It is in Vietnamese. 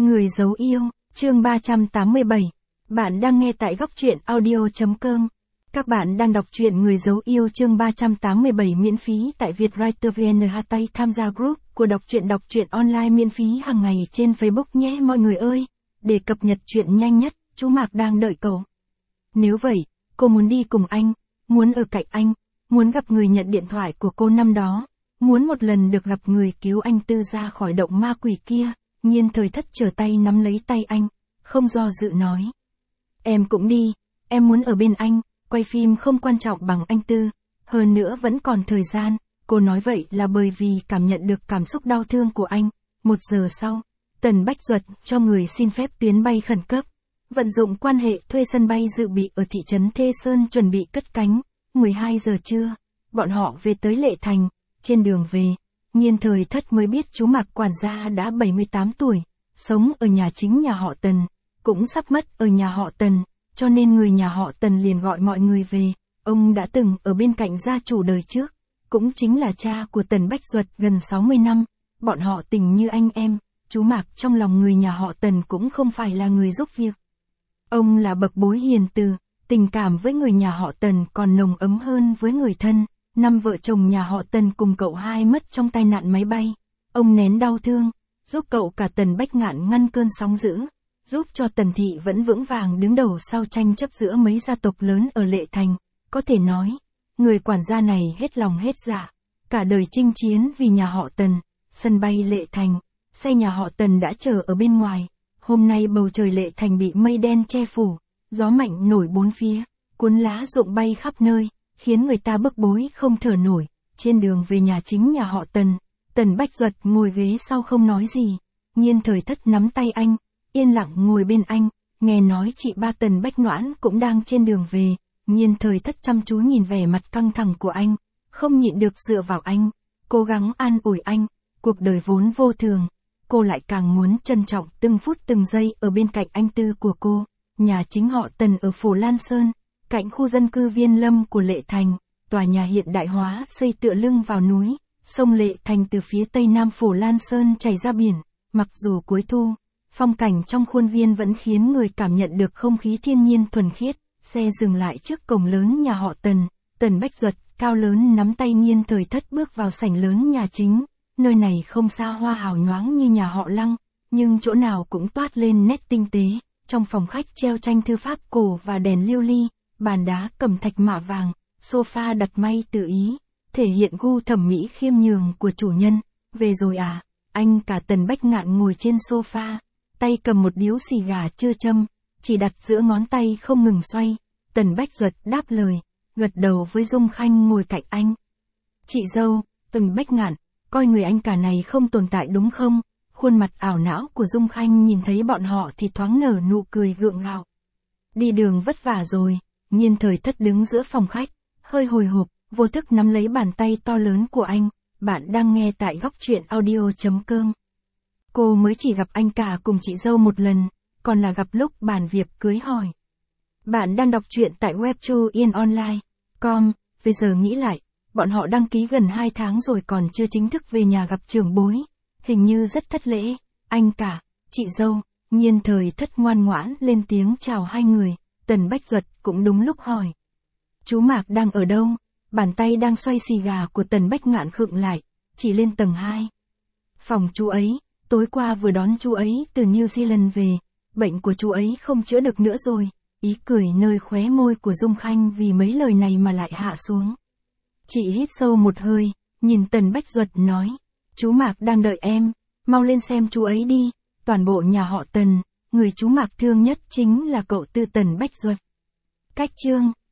Người giấu yêu, chương 387. Bạn đang nghe tại góc truyện audio.com. Các bạn đang đọc truyện Người giấu yêu chương 387 miễn phí tại Vietwriter VN. Tham gia group của đọc truyện online miễn phí hàng ngày trên Facebook nhé mọi người ơi. Để cập nhật truyện nhanh nhất, chú Mạc đang đợi cậu. Nếu vậy, cô muốn đi cùng anh, muốn ở cạnh anh, muốn gặp người nhận điện thoại của cô năm đó, muốn một lần được gặp người cứu anh Tư ra khỏi động ma quỷ kia. Nhiên Thời Thất trở tay nắm lấy tay anh, không do dự nói. Em cũng đi, em muốn ở bên anh, quay phim không quan trọng bằng anh Tư, hơn nữa vẫn còn thời gian. Cô nói vậy là bởi vì cảm nhận được cảm xúc đau thương của anh. 1 giờ sau, Tần Bách Duật cho người xin phép tuyến bay khẩn cấp, vận dụng quan hệ thuê sân bay dự bị ở thị trấn Thê Sơn chuẩn bị cất cánh. 12 giờ trưa, bọn họ về tới Lệ Thành. Trên đường về, Nhiên Thời Thất mới biết chú Mạc quản gia đã 78 tuổi, sống ở nhà chính nhà họ Tần, cũng sắp mất ở nhà họ Tần, cho nên người nhà họ Tần liền gọi mọi người về. Ông đã từng ở bên cạnh gia chủ đời trước, cũng chính là cha của Tần Bách Duật gần 60 năm, bọn họ tình như anh em. Chú Mạc trong lòng người nhà họ Tần cũng không phải là người giúp việc. Ông là bậc bối hiền từ, tình cảm với người nhà họ Tần còn nồng ấm hơn với người thân. 5 vợ chồng nhà họ Tần cùng cậu hai mất trong tai nạn máy bay. Ông nén đau thương, giúp cậu cả Tần Bách Ngạn ngăn cơn sóng dữ, giúp cho Tần Thị vẫn vững vàng đứng đầu sau tranh chấp giữa mấy gia tộc lớn ở Lệ Thành. Có thể nói, người quản gia này hết lòng hết dạ, cả đời chinh chiến vì nhà họ Tần. Sân bay Lệ Thành, xe nhà họ Tần đã chờ ở bên ngoài. Hôm nay bầu trời Lệ Thành bị mây đen che phủ, gió mạnh nổi bốn phía, cuốn lá rụng bay khắp nơi, khiến người ta bức bối không thở nổi. Trên đường về nhà chính nhà họ Tần, Tần Bách Duật ngồi ghế sau không nói gì. Nhiên Thời Thất nắm tay anh, yên lặng ngồi bên anh, nghe nói chị ba Tần Bách Noãn cũng đang trên đường về. Nhiên Thời Thất chăm chú nhìn vẻ mặt căng thẳng của anh, không nhịn được dựa vào anh, cố gắng an ủi anh. Cuộc đời vốn vô thường, cô lại càng muốn trân trọng từng phút từng giây ở bên cạnh anh Tư của cô. Nhà chính họ Tần ở Phổ Lan Sơn, cạnh khu dân cư Viên Lâm của Lệ Thành, tòa nhà hiện đại hóa xây tựa lưng vào núi, sông Lệ Thành từ phía tây nam Phổ Lan Sơn chảy ra biển. Mặc dù cuối thu, phong cảnh trong khuôn viên vẫn khiến người cảm nhận được không khí thiên nhiên thuần khiết. Xe dừng lại trước cổng lớn nhà họ Tần, Tần Bách Duật cao lớn nắm tay Nhiên Thời Thất bước vào sảnh lớn nhà chính. Nơi này không xa hoa hào nhoáng như nhà họ Lăng, nhưng chỗ nào cũng toát lên nét tinh tế. Trong phòng khách treo tranh thư pháp cổ và đèn lưu ly, bàn đá cẩm thạch mạ vàng, sofa đặt may tự ý, thể hiện gu thẩm mỹ khiêm nhường của chủ nhân. Về rồi à? Anh cả Tần Bách Ngạn ngồi trên sofa, tay cầm một điếu xì gà chưa châm, chỉ đặt giữa ngón tay không ngừng xoay. Tần Bách Duật đáp lời, gật đầu với Dung Khanh ngồi cạnh anh. Chị dâu, Tần Bách Ngạn, coi người anh cả này không tồn tại đúng không? Khuôn mặt ảo não của Dung Khanh nhìn thấy bọn họ thì thoáng nở nụ cười gượng gạo. Đi đường vất vả rồi. Nhiên Thời Thất đứng giữa phòng khách, hơi hồi hộp, vô thức nắm lấy bàn tay to lớn của anh. Bạn đang nghe tại góc truyện audio.com. Cô mới chỉ gặp anh cả cùng chị dâu một lần, còn là gặp lúc bàn việc cưới hỏi. Bạn đang đọc truyện tại webtoonline.com. Bây giờ nghĩ lại, bọn họ đăng ký gần 2 tháng rồi còn chưa chính thức về nhà gặp trưởng bối. Hình như rất thất lễ. Anh cả, chị dâu. Nhiên Thời Thất ngoan ngoãn lên tiếng chào hai người. Tần Bách Duật cũng đúng lúc hỏi. Chú Mạc đang ở đâu? Bàn tay đang xoay xì gà của Tần Bách Ngạn khựng lại, chỉ lên tầng 2. Phòng chú ấy, tối qua vừa đón chú ấy từ New Zealand về, bệnh của chú ấy không chữa được nữa rồi. Ý cười nơi khóe môi của Dung Khanh vì mấy lời này mà lại hạ xuống. Chị hít sâu một hơi, nhìn Tần Bách Duật nói. Chú Mạc đang đợi em, mau lên xem chú ấy đi. Toàn bộ nhà họ Tần, người chú Mạc thương nhất chính là cậu Tư Tần Bách Duật. Cách chương